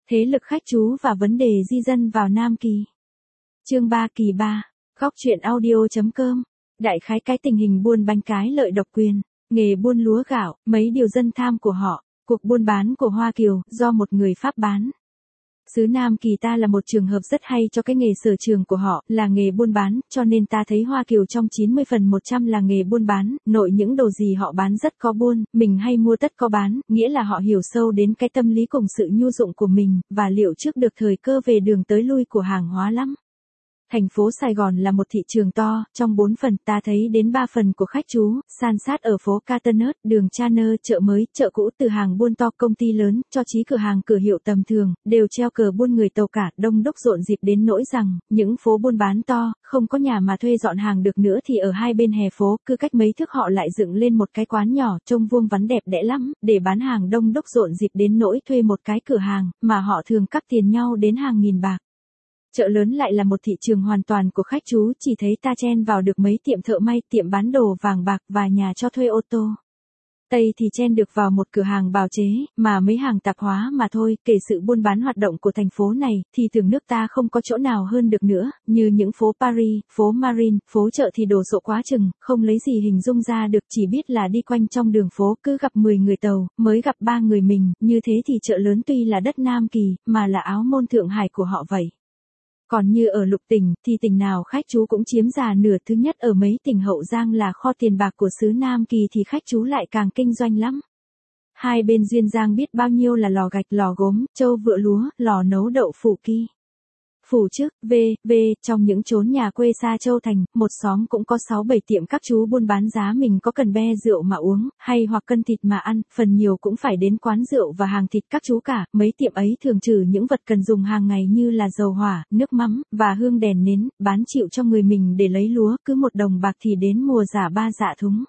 Thế lực khách trú và vấn đề di dân vào Nam Kỳ. Chương 3 kỳ 3, Góc truyện audio.com. Đại khái cái tình hình buôn bánh cái lợi độc quyền, nghề buôn lúa gạo, mấy điều dân tham của họ, cuộc buôn bán của Hoa Kiều, do một người Pháp bán. Xứ Nam Kỳ ta là một trường hợp rất hay cho cái nghề sở trường của họ, là nghề buôn bán, cho nên ta thấy Hoa Kiều trong 90 phần 100 là nghề buôn bán, nội những đồ gì họ bán rất có buôn, mình hay mua tất có bán, nghĩa là họ hiểu sâu đến cái tâm lý cùng sự nhu dụng của mình, và liệu trước được thời cơ về đường tới lui của hàng hóa lắm. Thành phố Sài Gòn là một thị trường to, trong 4 phần ta thấy đến 3 phần của khách trú, san sát ở phố Caternet, đường Channer, chợ mới, chợ cũ, từ hàng buôn to, công ty lớn, cho chí cửa hàng cửa hiệu tầm thường, đều treo cờ buôn người tàu cả, đông đúc rộn dịp đến nỗi rằng, những phố buôn bán to, không có nhà mà thuê dọn hàng được nữa thì ở hai bên hè phố, cứ cách mấy thước họ lại dựng lên một cái quán nhỏ, trông vuông vắn đẹp đẽ lắm, để bán hàng đông đúc rộn dịp đến nỗi thuê một cái cửa hàng, mà họ thường cắp tiền nhau đến hàng nghìn bạc. Chợ lớn lại là một thị trường hoàn toàn của khách trú, chỉ thấy ta chen vào được mấy tiệm thợ may, tiệm bán đồ vàng bạc và nhà cho thuê ô tô. Tây thì chen được vào một cửa hàng bào chế, mà mấy hàng tạp hóa mà thôi. Kể sự buôn bán hoạt động của thành phố này, thì tưởng nước ta không có chỗ nào hơn được nữa, như những phố Paris, phố Marine, phố chợ thì đồ sộ quá chừng, không lấy gì hình dung ra được, chỉ biết là đi quanh trong đường phố, cứ gặp 10 người tàu, mới gặp 3 người mình, như thế thì chợ lớn tuy là đất Nam Kỳ, mà là áo môn Thượng Hải của họ vậy. Còn như ở lục tỉnh, thì tỉnh nào khách trú cũng chiếm già nửa. Thứ nhất ở mấy tỉnh Hậu Giang là kho tiền bạc của xứ Nam Kỳ thì khách trú lại càng kinh doanh lắm. Hai bên Duyên Giang biết bao nhiêu là lò gạch, lò gốm, trâu vựa lúa, lò nấu đậu phụ kỳ. Phủ trước, trong những chốn nhà quê xa Châu Thành, một xóm cũng có 6-7 tiệm các chú buôn bán giá mình có cần be rượu mà uống, hay hoặc cân thịt mà ăn, phần nhiều cũng phải đến quán rượu và hàng thịt các chú cả. Mấy tiệm ấy thường trừ những vật cần dùng hàng ngày như là dầu hỏa, nước mắm, và hương đèn nến, bán chịu cho người mình để lấy lúa, cứ 1 đồng bạc thì đến mùa giả 3 dạ thúng.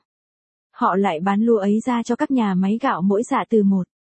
Họ lại bán lúa ấy ra cho các nhà máy gạo mỗi dạ từ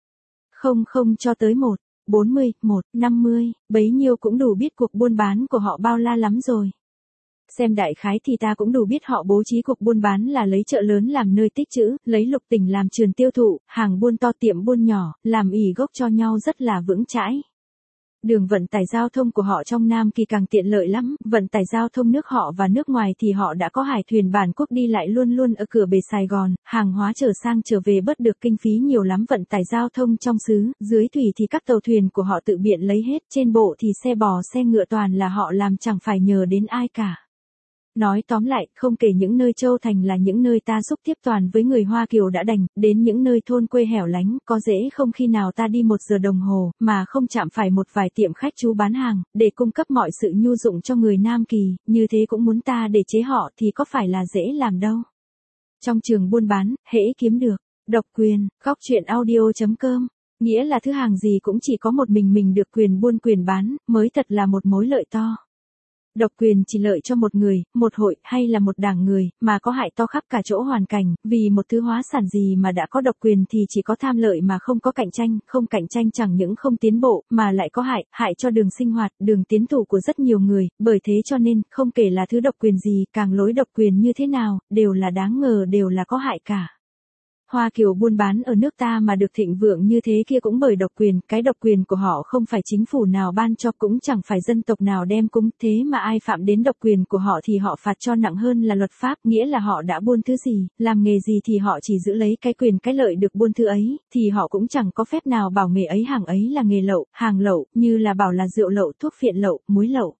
1,00 cho tới 1,40, 1,50, bấy nhiêu cũng đủ biết cuộc buôn bán của họ bao la lắm rồi. Xem đại khái thì ta cũng đủ biết họ bố trí cuộc buôn bán là lấy chợ lớn làm nơi tích trữ, lấy lục tỉnh làm trường tiêu thụ, hàng buôn to tiệm buôn nhỏ, làm ỉ gốc cho nhau rất là vững chãi. Đường vận tải giao thông của họ trong Nam Kỳ càng tiện lợi lắm, vận tải giao thông nước họ và nước ngoài thì họ đã có hải thuyền bản quốc đi lại luôn luôn ở cửa bể Sài Gòn, hàng hóa trở sang trở về bớt được kinh phí nhiều lắm. Vận tải giao thông trong xứ, dưới thủy thì các tàu thuyền của họ tự biện lấy hết, trên bộ thì xe bò xe ngựa toàn là họ làm, chẳng phải nhờ đến ai cả. Nói tóm lại, không kể những nơi Châu Thành là những nơi ta xúc tiếp toàn với người Hoa Kiều đã đành, đến những nơi thôn quê hẻo lánh, có dễ không khi nào ta đi 1 giờ đồng hồ, mà không chạm phải một vài tiệm khách trú bán hàng, để cung cấp mọi sự nhu dụng cho người Nam Kỳ, như thế cũng muốn ta để chế họ thì có phải là dễ làm đâu. Trong trường buôn bán, hễ kiếm được, độc quyền, góc truyện audio.com, nghĩa là thứ hàng gì cũng chỉ có một mình được quyền buôn quyền bán, mới thật là một mối lợi to. Độc quyền chỉ lợi cho một người, một hội, hay là một đảng người, mà có hại to khắp cả chỗ hoàn cảnh, vì một thứ hóa sản gì mà đã có độc quyền thì chỉ có tham lợi mà không có cạnh tranh, không cạnh tranh chẳng những không tiến bộ, mà lại có hại cho đường sinh hoạt, đường tiến thủ của rất nhiều người, bởi thế cho nên, không kể là thứ độc quyền gì, càng lối độc quyền như thế nào, đều là đáng ngờ, đều là có hại cả. Hoa Kiều buôn bán ở nước ta mà được thịnh vượng như thế kia cũng bởi độc quyền, cái độc quyền của họ không phải chính phủ nào ban cho, cũng chẳng phải dân tộc nào đem cúng, thế mà ai phạm đến độc quyền của họ thì họ phạt cho nặng hơn là luật pháp, nghĩa là họ đã buôn thứ gì, làm nghề gì thì họ chỉ giữ lấy cái quyền cái lợi được buôn thứ ấy, thì họ cũng chẳng có phép nào bảo nghề ấy hàng ấy là nghề lậu, hàng lậu, như là bảo là rượu lậu, thuốc phiện lậu, muối lậu.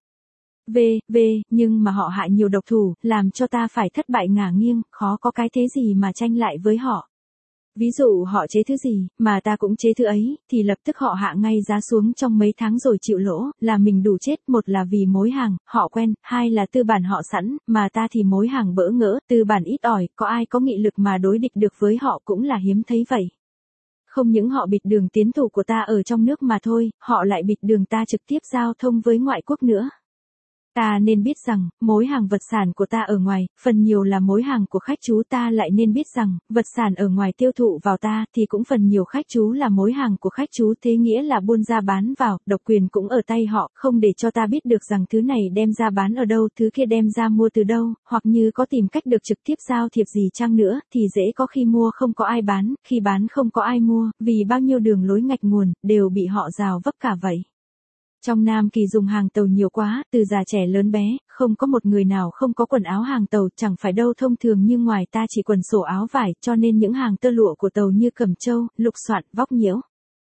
Nhưng mà họ hại nhiều độc thủ, làm cho ta phải thất bại ngả nghiêng, khó có cái thế gì mà tranh lại với họ. Ví dụ họ chế thứ gì, mà ta cũng chế thứ ấy, thì lập tức họ hạ ngay giá xuống trong mấy tháng rồi chịu lỗ, là mình đủ chết. Một là vì mối hàng, họ quen, hai là tư bản họ sẵn, mà ta thì mối hàng bỡ ngỡ, tư bản ít ỏi, có ai có nghị lực mà đối địch được với họ cũng là hiếm thấy vậy. Không những họ bịt đường tiến thủ của ta ở trong nước mà thôi, họ lại bịt đường ta trực tiếp giao thông với ngoại quốc nữa. Ta nên biết rằng, mối hàng vật sản của ta ở ngoài, phần nhiều là mối hàng của khách chú. Ta lại nên biết rằng, vật sản ở ngoài tiêu thụ vào ta, thì cũng phần nhiều khách chú là mối hàng của khách chú. Thế nghĩa là buôn ra bán vào, độc quyền cũng ở tay họ, không để cho ta biết được rằng thứ này đem ra bán ở đâu, thứ kia đem ra mua từ đâu, hoặc như có tìm cách được trực tiếp giao thiệp gì chăng nữa, thì dễ có khi mua không có ai bán, khi bán không có ai mua, vì bao nhiêu đường lối ngạch nguồn, đều bị họ rào vấp cả vậy. Trong Nam Kỳ dùng hàng tàu nhiều quá, từ già trẻ lớn bé, không có một người nào không có quần áo hàng tàu, chẳng phải đâu thông thường như ngoài ta chỉ quần sổ áo vải, cho nên những hàng tơ lụa của tàu như cẩm châu, lục soạn, vóc nhiễu.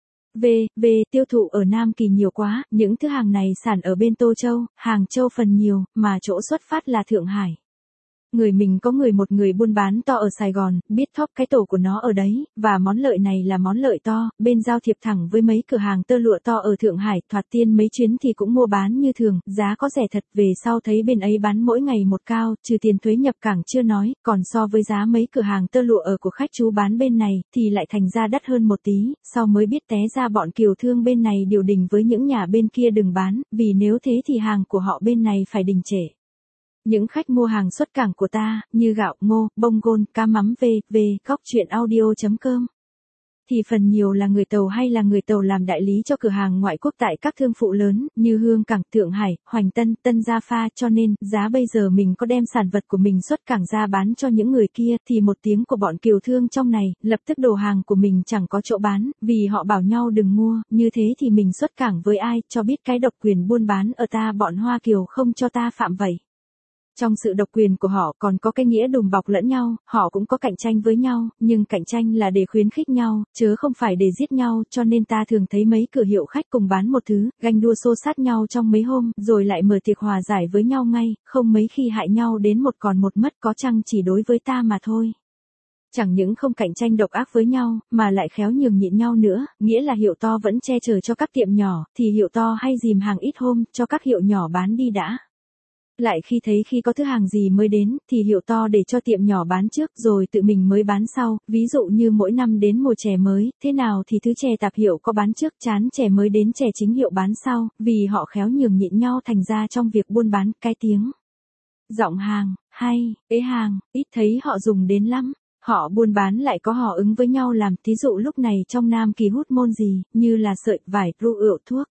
Tiêu thụ ở Nam Kỳ nhiều quá, những thứ hàng này sản ở bên Tô Châu, Hàng Châu phần nhiều, mà chỗ xuất phát là Thượng Hải. Người mình có một người buôn bán to ở Sài Gòn, biết thóp cái tổ của nó ở đấy, và món lợi này là món lợi to, bên giao thiệp thẳng với mấy cửa hàng tơ lụa to ở Thượng Hải, thoạt tiên mấy chuyến thì cũng mua bán như thường, giá có rẻ thật, về sau thấy bên ấy bán mỗi ngày một cao, trừ tiền thuế nhập cảng chưa nói, còn so với giá mấy cửa hàng tơ lụa ở của khách chú bán bên này, thì lại thành ra đắt hơn một tí, sau mới biết té ra bọn kiều thương bên này điều đình với những nhà bên kia đừng bán, vì nếu thế thì hàng của họ bên này phải đình trệ. Những khách mua hàng xuất cảng của ta, như gạo, ngô, bông gôn, cá mắm góc chuyện audio.com, thì phần nhiều là người Tàu hay là người Tàu làm đại lý cho cửa hàng ngoại quốc tại các thương phụ lớn, như Hương Cảng, Thượng Hải, Hoành Tân, Tân Gia Pha, cho nên, giá bây giờ mình có đem sản vật của mình xuất cảng ra bán cho những người kia, thì một tiếng của bọn kiều thương trong này, lập tức đồ hàng của mình chẳng có chỗ bán, vì họ bảo nhau đừng mua, như thế thì mình xuất cảng với ai, cho biết cái độc quyền buôn bán ở ta bọn Hoa Kiều không cho ta phạm vậy. Trong sự độc quyền của họ còn có cái nghĩa đùm bọc lẫn nhau, họ cũng có cạnh tranh với nhau, nhưng cạnh tranh là để khuyến khích nhau, chứ không phải để giết nhau, cho nên ta thường thấy mấy cửa hiệu khách cùng bán một thứ, ganh đua xô sát nhau trong mấy hôm, rồi lại mở tiệc hòa giải với nhau ngay, không mấy khi hại nhau đến một còn một mất, có chăng chỉ đối với ta mà thôi. Chẳng những không cạnh tranh độc ác với nhau, mà lại khéo nhường nhịn nhau nữa, nghĩa là hiệu to vẫn che chở cho các tiệm nhỏ, thì hiệu to hay dìm hàng ít hôm, cho các hiệu nhỏ bán đi đã. Lại khi có thứ hàng gì mới đến, thì hiệu to để cho tiệm nhỏ bán trước, rồi tự mình mới bán sau, ví dụ như mỗi năm đến mùa chè mới, thế nào thì thứ chè tạp hiệu có bán trước, chán chè mới đến chè chính hiệu bán sau, vì họ khéo nhường nhịn nhau thành ra trong việc buôn bán, cái tiếng giọng hàng, hay, ế hàng, ít thấy họ dùng đến lắm. Họ buôn bán lại có họ ứng với nhau làm, thí dụ lúc này trong Nam Kỳ hút môn gì, như là sợi, vải, rượu, thuốc.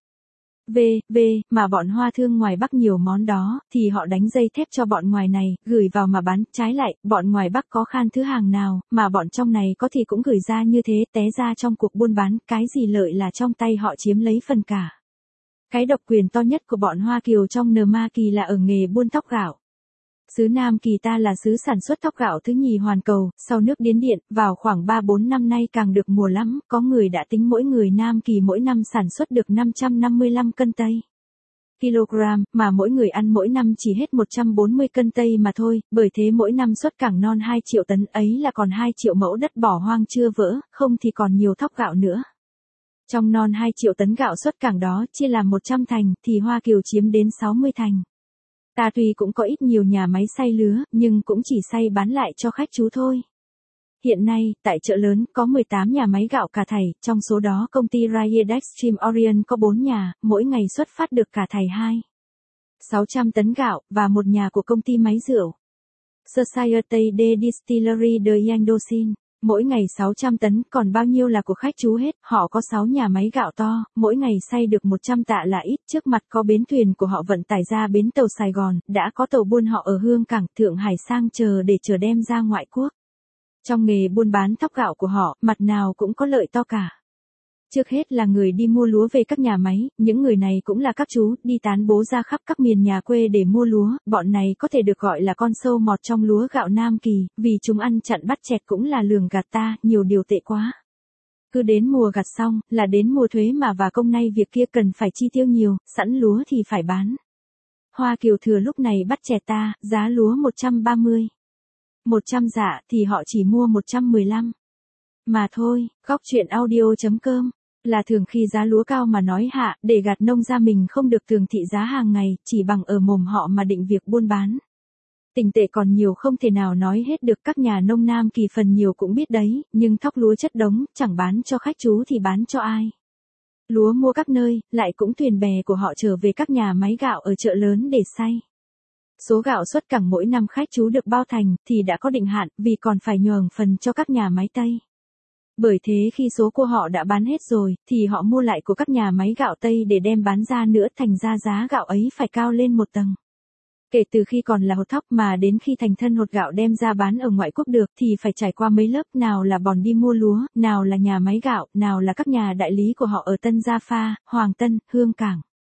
Mà bọn Hoa thương ngoài Bắc nhiều món đó, thì họ đánh dây thép cho bọn ngoài này, gửi vào mà bán, trái lại, bọn ngoài Bắc có khan thứ hàng nào, mà bọn trong này có thì cũng gửi ra như thế, té ra trong cuộc buôn bán, cái gì lợi là trong tay họ chiếm lấy phần cả. Cái độc quyền to nhất của bọn Hoa Kiều trong Ma Kỳ là ở nghề buôn thóc gạo. Xứ Nam Kỳ ta là xứ sản xuất thóc gạo thứ nhì hoàn cầu, sau nước Điến Điện, vào khoảng 3-4 năm nay càng được mùa lắm, có người đã tính mỗi người Nam Kỳ mỗi năm sản xuất được 555 cân Tây kg, mà mỗi người ăn mỗi năm chỉ hết 140 cân Tây mà thôi, bởi thế mỗi năm xuất cảng non 2 triệu tấn, ấy là còn 2 triệu mẫu đất bỏ hoang chưa vỡ, không thì còn nhiều thóc gạo nữa. Trong non 2 triệu tấn gạo xuất cảng đó, chia làm 100 thành, thì Hoa Kiều chiếm đến 60 thành. Ta tuy cũng có ít nhiều nhà máy xay lứa, nhưng cũng chỉ xay bán lại cho khách chú thôi. Hiện nay, tại chợ lớn, có 18 nhà máy gạo cà thảy, trong số đó công ty Riot Extreme Orient có 4 nhà, mỗi ngày xuất phát được cà thảy 600 tấn gạo, và một nhà của công ty máy rượu Société de Distillerie de Indochine. Mỗi ngày 600 tấn, còn bao nhiêu là của khách chú hết, họ có 6 nhà máy gạo to, mỗi ngày xay được 100 tạ là ít, trước mặt có bến thuyền của họ vận tải ra bến tàu Sài Gòn, đã có tàu buôn họ ở Hương Cảng, Thượng Hải sang chờ để chờ đem ra ngoại quốc. Trong nghề buôn bán thóc gạo của họ, mặt nào cũng có lợi to cả. Trước hết là người đi mua lúa về các nhà máy, những người này cũng là các chú, đi tán bố ra khắp các miền nhà quê để mua lúa, bọn này có thể được gọi là con sâu mọt trong lúa gạo Nam Kỳ, vì chúng ăn chặn bắt chẹt cũng là lường gạt ta, nhiều điều tệ quá. Cứ đến mùa gặt xong, là đến mùa thuế mà và công nay việc kia cần phải chi tiêu nhiều, sẵn lúa thì phải bán. Hoa Kiều thừa lúc này bắt chẹt ta, giá lúa 130. 100 dạ thì họ chỉ mua 115. Mà thôi, góc chuyện audio.com, là thường khi giá lúa cao mà nói hạ, để gạt nông ra mình không được thường thị giá hàng ngày, chỉ bằng ở mồm họ mà định việc buôn bán. Tình tệ còn nhiều không thể nào nói hết được, các nhà nông Nam Kỳ phần nhiều cũng biết đấy, nhưng thóc lúa chất đống, chẳng bán cho khách chú thì bán cho ai. Lúa mua các nơi, lại cũng thuyền bè của họ trở về các nhà máy gạo ở chợ lớn để xay. Số gạo xuất cảng mỗi năm khách chú được bao thành thì đã có định hạn, vì còn phải nhường phần cho các nhà máy Tây. Bởi thế khi số của họ đã bán hết rồi, thì họ mua lại của các nhà máy gạo Tây để đem bán ra nữa, thành ra giá gạo ấy phải cao lên một tầng. Kể từ khi còn là hột thóc mà đến khi thành thân hột gạo đem ra bán ở ngoại quốc được thì phải trải qua mấy lớp, nào là bòn đi mua lúa, nào là nhà máy gạo, nào là các nhà đại lý của họ ở Tân Gia Pha, Hoàng Tân, Hương Cảng.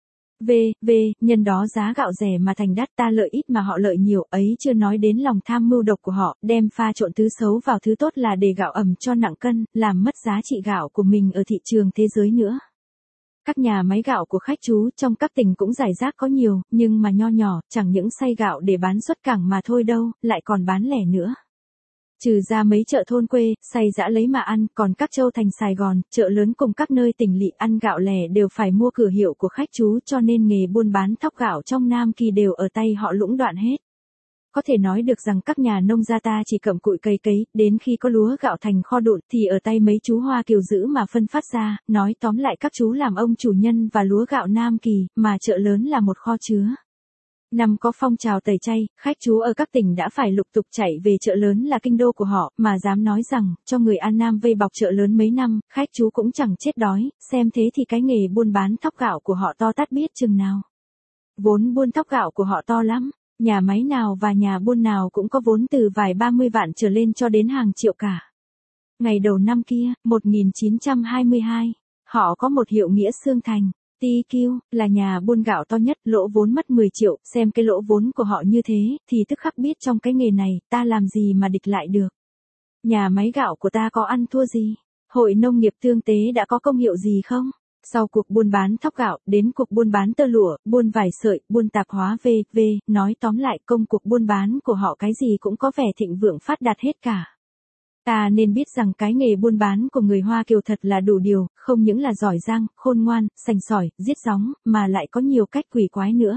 Nhân đó giá gạo rẻ mà thành đắt, ta lợi ít mà họ lợi nhiều, ấy chưa nói đến lòng tham mưu độc của họ, đem pha trộn thứ xấu vào thứ tốt là để gạo ẩm cho nặng cân, làm mất giá trị gạo của mình ở thị trường thế giới nữa. Các nhà máy gạo của khách chú trong các tỉnh cũng rải rác có nhiều, nhưng mà nho nhỏ, chẳng những xay gạo để bán xuất cảng mà thôi đâu, lại còn bán lẻ nữa. Trừ ra mấy chợ thôn quê, xay giã lấy mà ăn, còn các châu thành Sài Gòn, chợ lớn cùng các nơi tỉnh lỵ ăn gạo lẻ đều phải mua cửa hiệu của khách chú, cho nên nghề buôn bán thóc gạo trong Nam Kỳ đều ở tay họ lũng đoạn hết. Có thể nói được rằng các nhà nông gia ta chỉ cặm cụi cày cấy, đến khi có lúa gạo thành kho đụn thì ở tay mấy chú Hoa Kiều giữ mà phân phát ra, nói tóm lại các chú làm ông chủ nhân và lúa gạo Nam Kỳ, mà chợ lớn là một kho chứa. Năm có phong trào tẩy chay, khách chú ở các tỉnh đã phải lục tục chạy về chợ lớn là kinh đô của họ, mà dám nói rằng, cho người An Nam vây bọc chợ lớn mấy năm, khách chú cũng chẳng chết đói, xem thế thì cái nghề buôn bán thóc gạo của họ to tát biết chừng nào. Vốn buôn thóc gạo của họ to lắm, nhà máy nào và nhà buôn nào cũng có vốn từ vài 30 vạn trở lên cho đến hàng triệu cả. Ngày đầu năm kia, 1922, họ có một hiệu nghĩa Xương Thành. TQ, là nhà buôn gạo to nhất, lỗ vốn mất 10 triệu, xem cái lỗ vốn của họ như thế, thì tức khắc biết trong cái nghề này, ta làm gì mà địch lại được. Nhà máy gạo của ta có ăn thua gì? Hội nông nghiệp thương tế đã có công hiệu gì không? Sau cuộc buôn bán thóc gạo, đến cuộc buôn bán tơ lụa, buôn vải sợi, buôn tạp hóa nói tóm lại công cuộc buôn bán của họ cái gì cũng có vẻ thịnh vượng phát đạt hết cả. Ta nên biết rằng cái nghề buôn bán của người Hoa Kiều thật là đủ điều, không những là giỏi giang, khôn ngoan, sành sỏi, giết gióng, mà lại có nhiều cách quỷ quái nữa.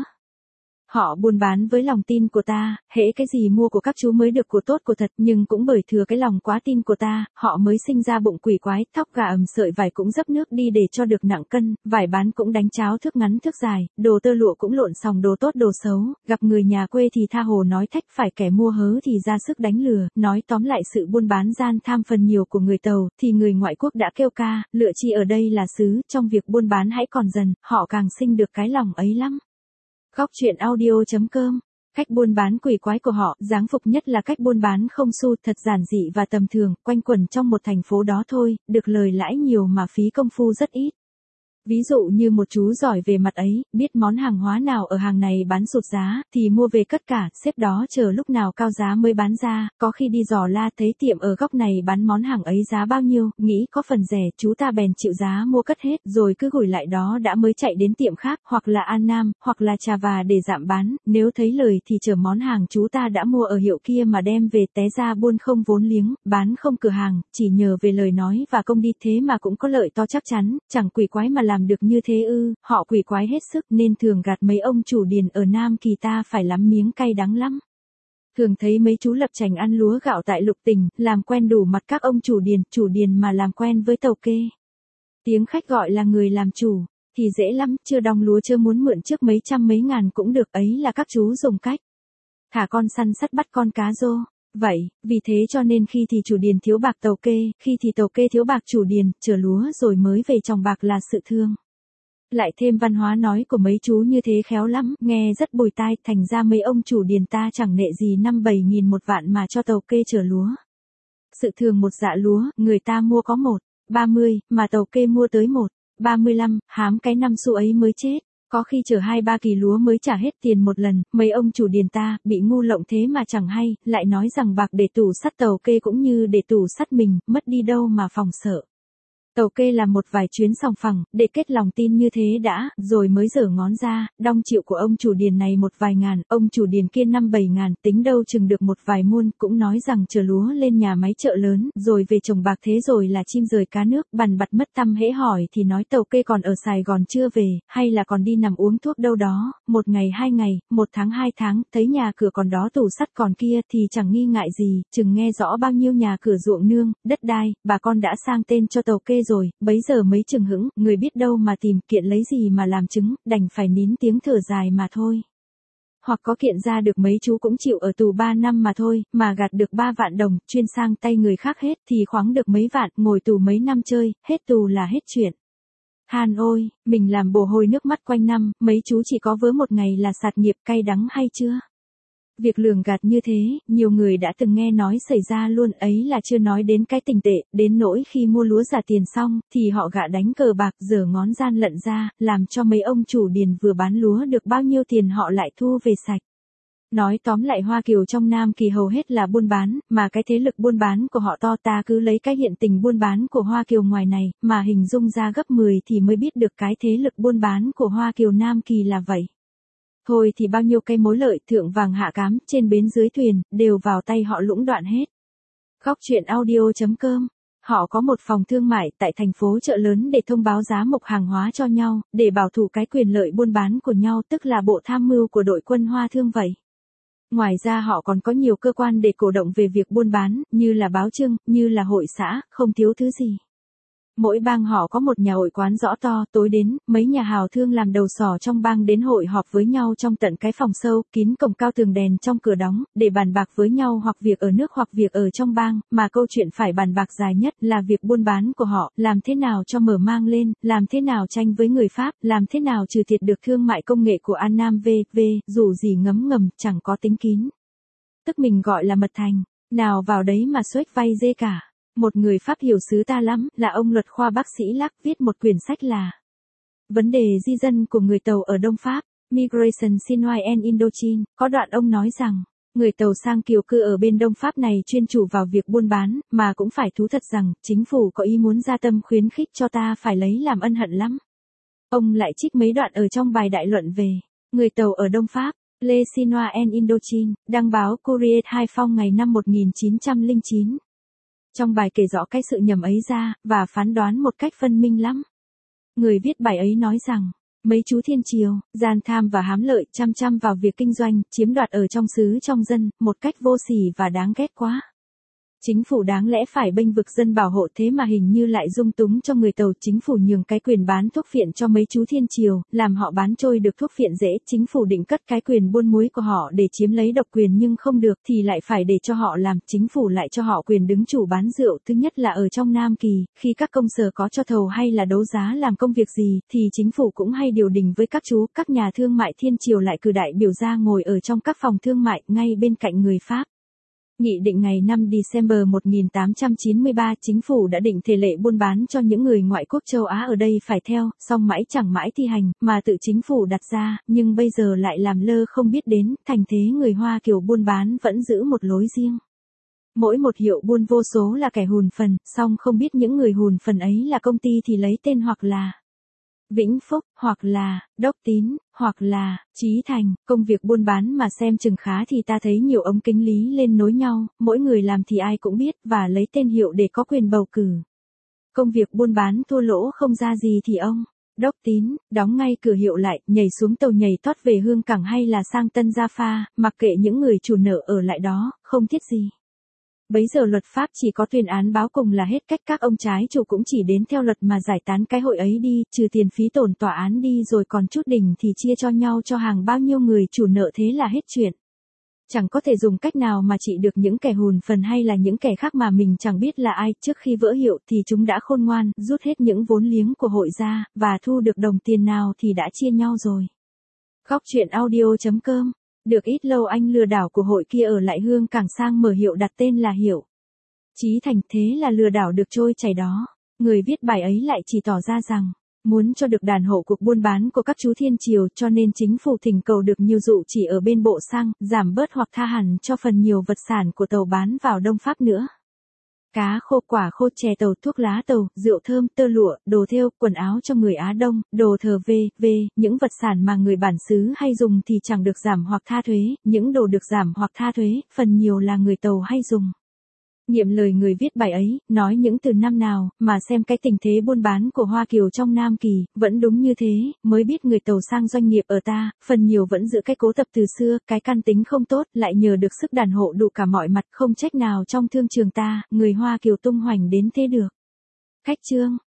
Họ buôn bán với lòng tin của ta, hễ cái gì mua của các chú mới được của tốt của thật, nhưng cũng bởi thừa cái lòng quá tin của ta, họ mới sinh ra bụng quỷ quái, thóc gà ẩm sợi vải cũng dấp nước đi để cho được nặng cân, vải bán cũng đánh cháo thước ngắn thước dài, đồ tơ lụa cũng lộn xòng đồ tốt đồ xấu, gặp người nhà quê thì tha hồ nói thách, phải kẻ mua hớ thì ra sức đánh lừa, nói tóm lại sự buôn bán gian tham phần nhiều của người Tàu, thì người ngoại quốc đã kêu ca, lựa chi ở đây là xứ, trong việc buôn bán hãy còn dần, họ càng sinh được cái lòng ấy lắm. Góc truyện audio.com. Cách buôn bán quỷ quái của họ, dáng phục nhất là cách buôn bán không xu, thật giản dị và tầm thường, quanh quẩn trong một thành phố đó thôi, được lời lãi nhiều mà phí công phu rất ít. Ví dụ như một chú giỏi về mặt ấy, biết món hàng hóa nào ở hàng này bán sụt giá, thì mua về cất cả, xếp đó chờ lúc nào cao giá mới bán ra, có khi đi dò la thấy tiệm ở góc này bán món hàng ấy giá bao nhiêu, nghĩ có phần rẻ, chú ta bèn chịu giá mua cất hết, rồi cứ gửi lại đó đã mới chạy đến tiệm khác, hoặc là An Nam, hoặc là Trà Và để giảm bán, nếu thấy lời thì chờ món hàng chú ta đã mua ở hiệu kia mà đem về, té ra buôn không vốn liếng, bán không cửa hàng, chỉ nhờ về lời nói và công đi thế mà cũng có lợi to chắc chắn, chẳng quỷ quái mà làm được như thế ư, họ quỷ quái hết sức nên thường gạt mấy ông chủ điền ở Nam Kỳ ta phải lắm miếng cay đắng lắm. Thường thấy mấy chú lập chành ăn lúa gạo tại Lục Tỉnh, làm quen đủ mặt các ông chủ điền mà làm quen với tàu kê. Tiếng khách gọi là người làm chủ, thì dễ lắm, chưa đong lúa chưa muốn mượn trước mấy trăm mấy ngàn cũng được, ấy là các chú dùng cách thả con săn sắt bắt con cá rô. Vậy, vì thế cho nên khi thì chủ điền thiếu bạc tàu kê, khi thì tàu kê thiếu bạc chủ điền, chờ lúa rồi mới về trồng bạc là sự thương. Lại thêm văn hóa nói của mấy chú như thế khéo lắm, nghe rất bùi tai, thành ra mấy ông chủ điền ta chẳng nệ gì 5-7 nghìn một vạn mà cho tàu kê chở lúa. Sự thường một dạ lúa, người ta mua có 1,30, mà tàu kê mua tới 1,35, hám cái năm xu ấy mới chết. Có khi chở 2-3 kỳ lúa mới trả hết tiền một lần, mấy ông chủ điền ta, bị ngu lộng thế mà chẳng hay, lại nói rằng bạc để tủ sắt tàu kê cũng như để tủ sắt mình, mất đi đâu mà phòng sợ. Tàu kê làm một vài chuyến sòng phẳng, để kết lòng tin như thế đã, rồi mới giở ngón ra, đong chịu của ông chủ điền này một vài ngàn, ông chủ điền kia 5-7 ngàn, tính đâu chừng được một vài muôn, cũng nói rằng chờ lúa lên nhà máy chợ lớn, rồi về trồng bạc thế rồi là chim rời cá nước, bằn bặt mất tăm hễ hỏi thì nói tàu kê còn ở Sài Gòn chưa về, hay là còn đi nằm uống thuốc đâu đó, 1 ngày 2 ngày, 1 tháng 2 tháng, thấy nhà cửa còn đó tủ sắt còn kia thì chẳng nghi ngại gì, chừng nghe rõ bao nhiêu nhà cửa ruộng nương, đất đai, bà con đã sang tên cho tàu kê rồi, bấy giờ mấy chừng hững, người biết đâu mà tìm kiện lấy gì mà làm chứng, đành phải nín tiếng thở dài mà thôi. hoặc có kiện ra được mấy chú cũng chịu ở tù 3 năm mà thôi, mà gạt được 3 vạn đồng, chuyên sang tay người khác hết thì khoáng được mấy vạn, ngồi tù mấy năm chơi, hết tù là hết chuyện. Han ôi, mình làm bồ hôi nước mắt quanh năm, mấy chú chỉ có vớ một ngày là sạt nghiệp, cay đắng hay chưa? Việc lường gạt như thế, nhiều người đã từng nghe nói xảy ra luôn, ấy là chưa nói đến cái tình tệ, đến nỗi khi mua lúa giả tiền xong, thì họ gạ đánh cờ bạc giở ngón gian lận ra, làm cho mấy ông chủ điền vừa bán lúa được bao nhiêu tiền họ lại thu về sạch. Nói tóm lại Hoa Kiều trong Nam Kỳ hầu hết là buôn bán, mà cái thế lực buôn bán của họ to, ta cứ lấy cái hiện tình buôn bán của Hoa Kiều ngoài này, mà hình dung ra gấp 10 thì mới biết được cái thế lực buôn bán của Hoa Kiều Nam Kỳ là vậy. Thôi thì bao nhiêu cây mối lợi, thượng vàng hạ cám, trên bến dưới thuyền, đều vào tay họ lũng đoạn hết. Góc truyện audio.com. Họ có một phòng thương mại tại thành phố chợ lớn để thông báo giá mộc hàng hóa cho nhau, để bảo thủ cái quyền lợi buôn bán của nhau, tức là bộ tham mưu của đội quân Hoa Thương vậy. Ngoài ra họ còn có nhiều cơ quan để cổ động về việc buôn bán, như là báo chương, như là hội xã, không thiếu thứ gì. Mỗi bang họ có một nhà hội quán rõ to, tối đến, mấy nhà hào thương làm đầu sỏ trong bang đến hội họp với nhau trong tận cái phòng sâu, kín cổng cao tường đèn trong cửa đóng, để bàn bạc với nhau hoặc việc ở nước hoặc việc ở trong bang, mà câu chuyện phải bàn bạc dài nhất là việc buôn bán của họ, làm thế nào cho mở mang lên, làm thế nào tranh với người Pháp, làm thế nào trừ thiệt được thương mại công nghệ của An Nam V.V., dù gì ngấm ngầm, chẳng có tính kín. Tức mình gọi là mật thành, nào vào đấy mà xuếch vay dê cả. Một người Pháp hiểu xứ ta lắm, là ông luật khoa bác sĩ Lắc viết một quyển sách là Vấn đề di dân của người Tàu ở Đông Pháp, Migration Chinois and Indochine, có đoạn ông nói rằng, người Tàu sang kiều cư ở bên Đông Pháp này chuyên chủ vào việc buôn bán, mà cũng phải thú thật rằng, chính phủ có ý muốn gia tâm khuyến khích cho ta phải lấy làm ân hận lắm. Ông lại trích mấy đoạn ở trong bài đại luận về người Tàu ở Đông Pháp, Les Chinois and Indochine, đăng báo Courrier Hai Phong ngày năm 1909. Trong bài kể rõ cái sự nhầm ấy ra, và phán đoán một cách phân minh lắm. Người viết bài ấy nói rằng, mấy chú thiên triều, gian tham và hám lợi, chăm chăm vào việc kinh doanh, chiếm đoạt ở trong xứ trong dân, một cách vô sỉ và đáng ghét quá. Chính phủ đáng lẽ phải bênh vực dân bảo hộ, thế mà hình như lại dung túng cho người Tàu. Chính phủ nhường cái quyền bán thuốc phiện cho mấy chú thiên triều, làm họ bán trôi được thuốc phiện dễ. Chính phủ định cất cái quyền buôn muối của họ để chiếm lấy độc quyền nhưng không được thì lại phải để cho họ làm. Chính phủ lại cho họ quyền đứng chủ bán rượu. Thứ nhất là ở trong Nam Kỳ, khi các công sở có cho thầu hay là đấu giá làm công việc gì, thì chính phủ cũng hay điều đình với các chú. Các nhà thương mại thiên triều lại cử đại biểu ra ngồi ở trong các phòng thương mại, ngay bên cạnh người Pháp. Nghị định ngày 5 December 1893, chính phủ đã định thể lệ buôn bán cho những người ngoại quốc châu Á ở đây phải theo, song mãi chẳng mãi thi hành, mà tự chính phủ đặt ra, nhưng bây giờ lại làm lơ không biết đến, thành thế người Hoa Kiều buôn bán vẫn giữ một lối riêng. Mỗi một hiệu buôn vô số là kẻ hùn phần, song không biết những người hùn phần ấy là công ty thì lấy tên hoặc là Vĩnh Phúc, hoặc là Đốc Tín, hoặc là Chí Thành. Công việc buôn bán mà xem chừng khá thì ta thấy nhiều ống kính lý lên nối nhau, mỗi người làm thì ai cũng biết, và lấy tên hiệu để có quyền bầu cử. Công việc buôn bán thua lỗ không ra gì thì ông Đốc Tín đóng ngay cửa hiệu lại, nhảy xuống tàu nhảy thoát về Hương Cảng hay là sang Tân Gia Pha, mặc kệ những người chủ nợ ở lại đó, không thiết gì. Bấy giờ luật pháp chỉ có tuyên án báo cùng là hết cách, các ông trái chủ cũng chỉ đến theo luật mà giải tán cái hội ấy đi, trừ tiền phí tổn tòa án đi, rồi còn chút đỉnh thì chia cho nhau cho hàng bao nhiêu người chủ nợ, thế là hết chuyện. Chẳng có thể dùng cách nào mà trị được những kẻ hùn phần hay là những kẻ khác mà mình chẳng biết là ai. Trước khi vỡ hiệu thì chúng đã khôn ngoan, rút hết những vốn liếng của hội ra, và thu được đồng tiền nào thì đã chia nhau rồi. Góc truyện audio.com. Được ít lâu anh lừa đảo của hội kia ở lại Hương Cảng sang mở hiệu đặt tên là hiệu Chí Thành, thế là lừa đảo được trôi chảy đó. Người viết bài ấy lại chỉ tỏ ra rằng, muốn cho được đàn hộ cuộc buôn bán của các chú thiên triều, cho nên chính phủ thỉnh cầu được nhiều dụ chỉ ở bên bộ xăng, giảm bớt hoặc tha hẳn cho phần nhiều vật sản của Tàu bán vào Đông Pháp nữa. Cá khô, quả khô, chè Tàu, thuốc lá Tàu, rượu thơm, tơ lụa, đồ thêu, quần áo cho người Á Đông, đồ thờ v.v. Những vật sản mà người bản xứ hay dùng thì chẳng được giảm hoặc tha thuế, những đồ được giảm hoặc tha thuế, phần nhiều là người Tàu hay dùng. Nghiệm lời người viết bài ấy, nói những từ năm nào, mà xem cái tình thế buôn bán của Hoa Kiều trong Nam Kỳ, vẫn đúng như thế, mới biết người Tàu sang doanh nghiệp ở ta, phần nhiều vẫn giữ cái cố tập từ xưa, cái căn tính không tốt, lại nhờ được sức đàn hộ đủ cả mọi mặt, không trách nào trong thương trường ta, người Hoa Kiều tung hoành đến thế được. Khách chương.